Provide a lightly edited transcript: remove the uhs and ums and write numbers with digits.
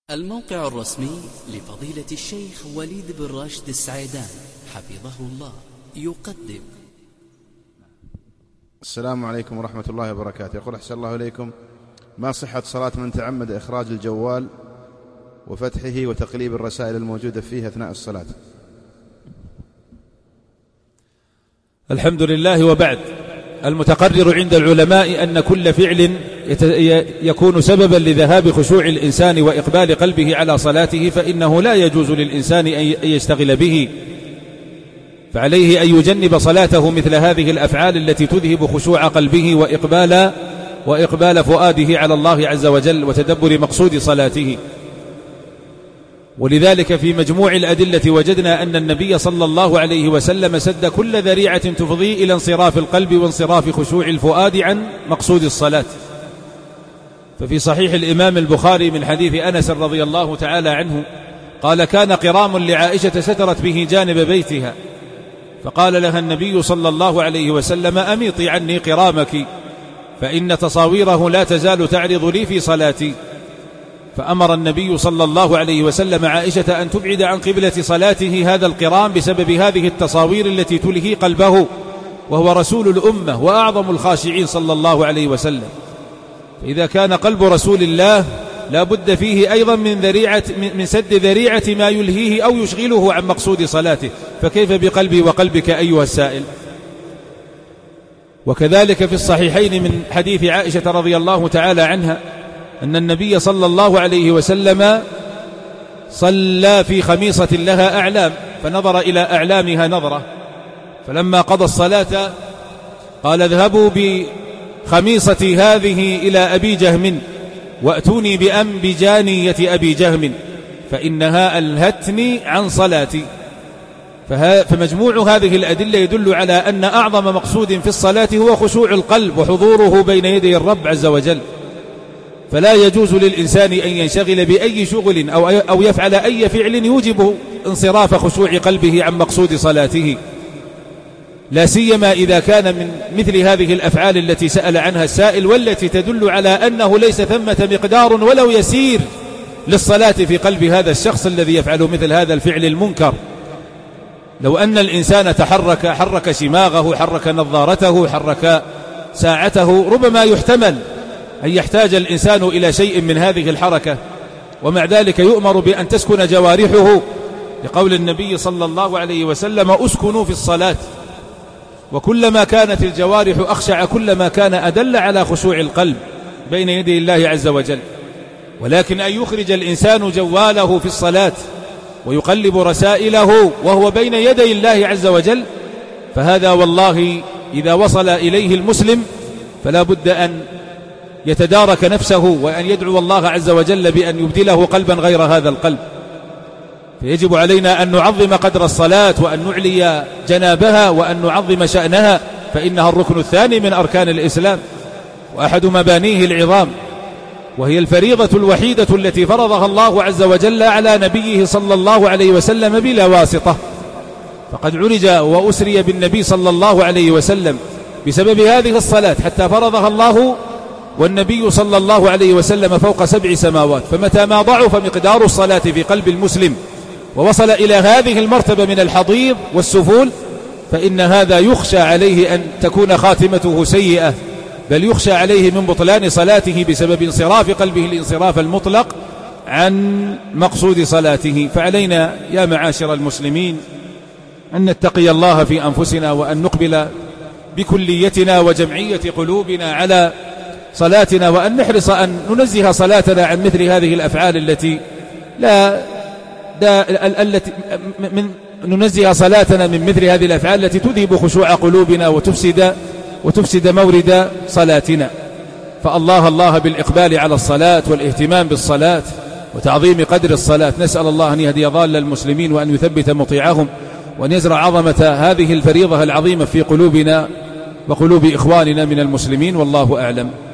الموقع الرسمي لفضيلة الشيخ وليد بن راشد السعيدان حفظه الله يقدم. السلام عليكم ورحمة الله وبركاته. يقول أحسن الله إليكم، ما صحة صلاة من تعمد إخراج الجوال وفتحه وتقليب الرسائل الموجودة فيه أثناء الصلاة؟ الحمد لله، وبعد. المتقرر عند العلماء أن كل فعل يكون سببا لذهاب خشوع الإنسان وإقبال قلبه على صلاته فإنه لا يجوز للإنسان أن يشتغل به، فعليه أن يجنب صلاته مثل هذه الأفعال التي تذهب خشوع قلبه وإقبال فؤاده على الله عز وجل وتدبر مقصود صلاته. ولذلك في مجموع الأدلة وجدنا أن النبي صلى الله عليه وسلم سد كل ذريعة تفضي إلى انصراف القلب وانصراف خشوع الفؤاد عن مقصود الصلاة. ففي صحيح الإمام البخاري من حديث أنس رضي الله تعالى عنه قال: كان قرام لعائشة سترت به جانب بيتها، فقال لها النبي صلى الله عليه وسلم: أميطي عني قرامك فإن تصاويره لا تزال تعرض لي في صلاتي. فأمر النبي صلى الله عليه وسلم عائشة أن تبعد عن قبلة صلاته هذا القرام بسبب هذه التصاوير التي تلهي قلبه، وهو رسول الأمة وأعظم الخاشعين صلى الله عليه وسلم. فإذا كان قلب رسول الله لا بد فيه أيضا من سد ذريعة ما يلهيه أو يشغله عن مقصود صلاته، فكيف بقلبي وقلبك أيها السائل؟ وكذلك في الصحيحين من حديث عائشة رضي الله تعالى عنها أن النبي صلى الله عليه وسلم صلى في خميصة لها أعلام، فنظر إلى أعلامها نظرة، فلما قضى الصلاة قال: اذهبوا بخميصتي هذه إلى أبي جهم وأتوني بجانية أبي جهم فإنها ألهتني عن صلاتي. فمجموع هذه الأدلة يدل على أن أعظم مقصود في الصلاة هو خشوع القلب وحضوره بين يدي الرب عز وجل، فلا يجوز للإنسان أن ينشغل بأي شغل أو يفعل أي فعل يوجب انصراف خشوع قلبه عن مقصود صلاته، لا سيما إذا كان من مثل هذه الأفعال التي سأل عنها السائل، والتي تدل على أنه ليس ثمة مقدار ولو يسير للصلاة في قلب هذا الشخص الذي يفعل مثل هذا الفعل المنكر. لو أن الإنسان حرك شماغه، حرك نظارته، حرك ساعته، ربما يحتمل أن يحتاج الإنسان إلى شيء من هذه الحركة، ومع ذلك يؤمر بأن تسكن جوارحه، لقول النبي صلى الله عليه وسلم: أسكنوا في الصلاة. وكلما كانت الجوارح أخشع كلما كان أدل على خشوع القلب بين يدي الله عز وجل. ولكن أن يخرج الإنسان جواله في الصلاة ويقلب رسائله وهو بين يدي الله عز وجل، فهذا والله إذا وصل إليه المسلم فلا بد أن يتدارك نفسه وأن يدعو الله عز وجل بأن يبدله قلبا غير هذا القلب. فيجب علينا أن نعظم قدر الصلاة وأن نعلي جنابها وأن نعظم شأنها، فإنها الركن الثاني من أركان الإسلام وأحد مبانيه العظام، وهي الفريضة الوحيدة التي فرضها الله عز وجل على نبيه صلى الله عليه وسلم بلا واسطة. فقد عرج وأسري بالنبي صلى الله عليه وسلم بسبب هذه الصلاة حتى فرضها الله والنبي صلى الله عليه وسلم فوق 7 سماوات. فمتى ما ضعف مقدار الصلاة في قلب المسلم ووصل إلى هذه المرتبة من الحضيض والسفول، فإن هذا يخشى عليه أن تكون خاتمته سيئة، بل يخشى عليه من بطلان صلاته بسبب انصراف قلبه الانصراف المطلق عن مقصود صلاته. فعلينا يا معاشر المسلمين أن نتقي الله في أنفسنا، وأن نقبل بكليتنا وجمعية قلوبنا على صلاتنا، وأن نحرص أن ننزه صلاتنا عن مثل هذه الأفعال التي ننزه صلاتنا من مثل هذه الأفعال التي تذهب خشوع قلوبنا وتفسد مورد صلاتنا. فالله بالإقبال على الصلاة والاهتمام بالصلاة وتعظيم قدر الصلاة. نسأل الله أن يهدي ضال المسلمين وأن يثبت مطيعهم، وأن يزرع عظمة هذه الفريضة العظيمة في قلوبنا وقلوب إخواننا من المسلمين، والله أعلم.